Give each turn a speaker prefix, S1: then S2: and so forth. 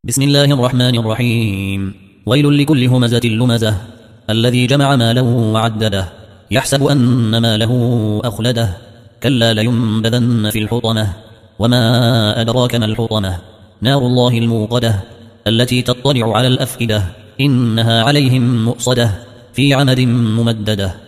S1: بسم الله الرحمن الرحيم. ويل لكل همزة لمزة الذي جمع ماله وعدده يحسب أن ماله أخلده كلا لينبذن في الحطمة وما أدراك ما الحطمة نار الله الموقدة التي تطلع على الأفئدة إنها عليهم مؤصدة في عمد ممددة.